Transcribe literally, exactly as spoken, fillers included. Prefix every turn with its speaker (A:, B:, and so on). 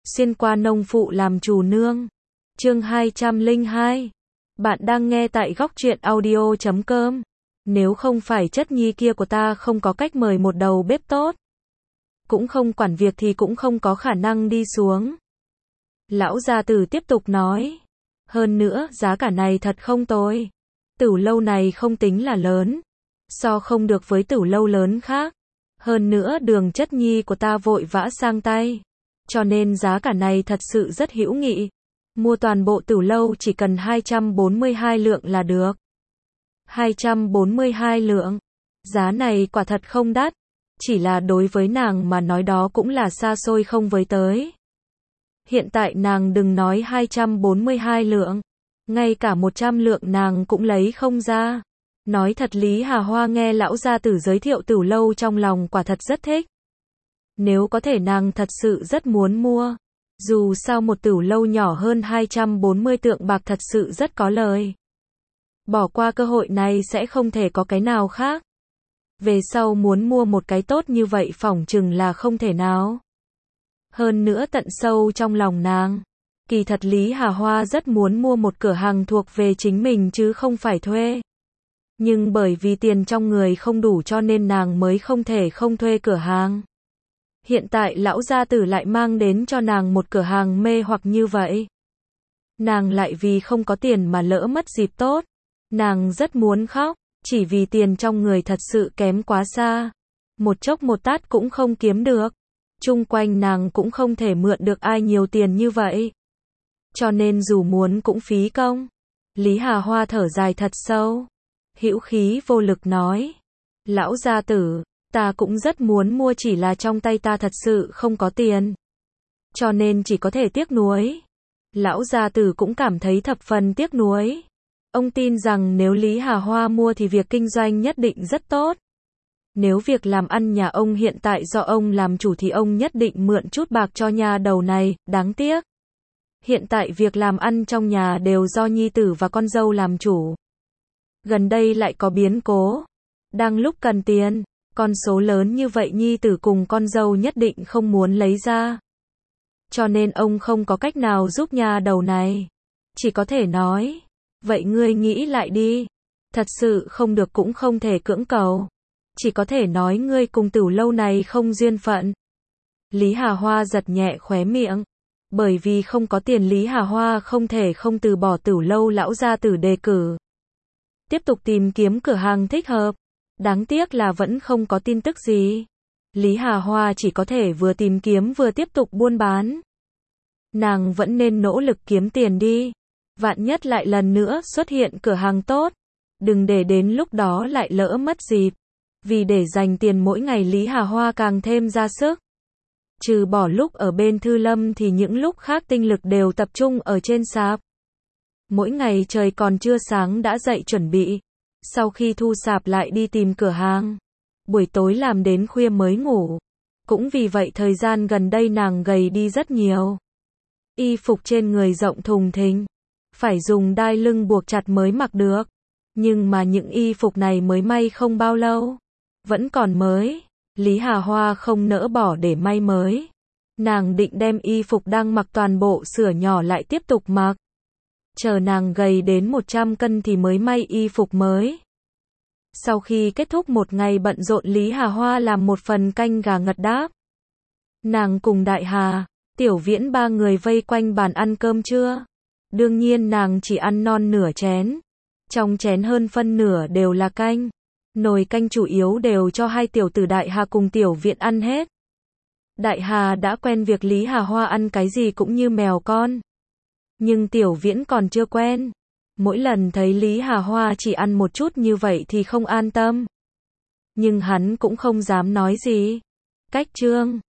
A: Xuyên qua nông phụ làm chủ nương. Chương hai trăm lẻ hai. Bạn đang nghe tại góc truyện audio chấm com. Nếu không phải chất nhi kia của ta không có cách mời một đầu bếp tốt, cũng không quản việc thì cũng không có khả năng đi xuống. Lão gia tử tiếp tục nói. Hơn nữa, giá cả này thật không tồi. Tửu lâu này không tính là lớn, so không được với tửu lâu lớn khác. Hơn nữa đường chất nhi của ta vội vã sang tay, cho nên giá cả này thật sự rất hữu nghị. Mua toàn bộ tửu lâu chỉ cần hai trăm bốn mươi hai lượng là được. hai trăm bốn mươi hai lượng. Giá này quả thật không đắt, chỉ là đối với nàng mà nói đó cũng là xa xôi không với tới. Hiện tại nàng đừng nói hai trăm bốn mươi hai lượng, ngay cả một trăm lượng nàng cũng lấy không ra. Nói thật, Lý Hà Hoa nghe lão gia tử giới thiệu tửu lâu trong lòng quả thật rất thích. Nếu có thể nàng thật sự rất muốn mua. Dù sao một tửu lâu nhỏ hơn hai trăm bốn mươi tượng bạc thật sự rất có lời. Bỏ qua cơ hội này sẽ không thể có cái nào khác. Về sau muốn mua một cái tốt như vậy phỏng chừng là không thể nào. Hơn nữa tận sâu trong lòng nàng, kỳ thật Lý Hà Hoa rất muốn mua một cửa hàng thuộc về chính mình chứ không phải thuê. Nhưng bởi vì tiền trong người không đủ cho nên nàng mới không thể không thuê cửa hàng. Hiện tại lão gia tử lại mang đến cho nàng một cửa hàng mê hoặc như vậy. Nàng lại vì không có tiền mà lỡ mất dịp tốt. Nàng rất muốn khóc, chỉ vì tiền trong người thật sự kém quá xa. Một chốc một tát cũng không kiếm được. Chung quanh nàng cũng không thể mượn được ai nhiều tiền như vậy. Cho nên dù muốn cũng phí công. Lý Hà Hoa thở dài thật sâu, hữu khí vô lực nói. Lão gia tử, ta cũng rất muốn mua, chỉ là trong tay ta thật sự không có tiền, cho nên chỉ có thể tiếc nuối. Lão gia tử cũng cảm thấy thập phần tiếc nuối. Ông tin rằng nếu Lý Hà Hoa mua thì việc kinh doanh nhất định rất tốt. Nếu việc làm ăn nhà ông hiện tại do ông làm chủ thì ông nhất định mượn chút bạc cho nhà đầu này, đáng tiếc. Hiện tại việc làm ăn trong nhà đều do nhi tử và con dâu làm chủ. Gần đây lại có biến cố. Đang lúc cần tiền, con số lớn như vậy nhi tử cùng con dâu nhất định không muốn lấy ra. Cho nên ông không có cách nào giúp nhà đầu này. Chỉ có thể nói, vậy ngươi nghĩ lại đi. Thật sự không được cũng không thể cưỡng cầu. Chỉ có thể nói ngươi cùng tửu lâu này không duyên phận. Lý Hà Hoa giật nhẹ khóe miệng. Bởi vì không có tiền Lý Hà Hoa không thể không từ bỏ tửu lâu lão gia tử đề cử. Tiếp tục tìm kiếm cửa hàng thích hợp. Đáng tiếc là vẫn không có tin tức gì. Lý Hà Hoa chỉ có thể vừa tìm kiếm vừa tiếp tục buôn bán. Nàng vẫn nên nỗ lực kiếm tiền đi. Vạn nhất lại lần nữa xuất hiện cửa hàng tốt. Đừng để đến lúc đó lại lỡ mất dịp. Vì để dành tiền mỗi ngày Lý Hà Hoa càng thêm ra sức. Trừ bỏ lúc ở bên Thư Lâm thì những lúc khác tinh lực đều tập trung ở trên sạp. Mỗi ngày trời còn chưa sáng đã dậy chuẩn bị. Sau khi thu sạp lại đi tìm cửa hàng. Buổi tối làm đến khuya mới ngủ. Cũng vì vậy thời gian gần đây nàng gầy đi rất nhiều. Y phục trên người rộng thùng thình, phải dùng đai lưng buộc chặt mới mặc được. Nhưng mà những y phục này mới may không bao lâu, vẫn còn mới. Lý Hà Hoa không nỡ bỏ để may mới. Nàng định đem y phục đang mặc toàn bộ sửa nhỏ lại tiếp tục mặc. Chờ nàng gầy đến một trăm cân thì mới may y phục mới. Sau khi kết thúc một ngày bận rộn Lý Hà Hoa làm một phần canh gà ngật đáp. Nàng cùng Đại Hà, Tiểu Viễn ba người vây quanh bàn ăn cơm trưa. Đương nhiên nàng chỉ ăn non nửa chén. Trong chén hơn phân nửa đều là canh. Nồi canh chủ yếu đều cho hai tiểu tử Đại Hà cùng Tiểu Viễn ăn hết. Đại Hà đã quen việc Lý Hà Hoa ăn cái gì cũng như mèo con. Nhưng Tiểu Viễn còn chưa quen. Mỗi lần thấy Lý Hà Hoa chỉ ăn một chút như vậy thì không an tâm. Nhưng hắn cũng không dám nói gì. Cách chương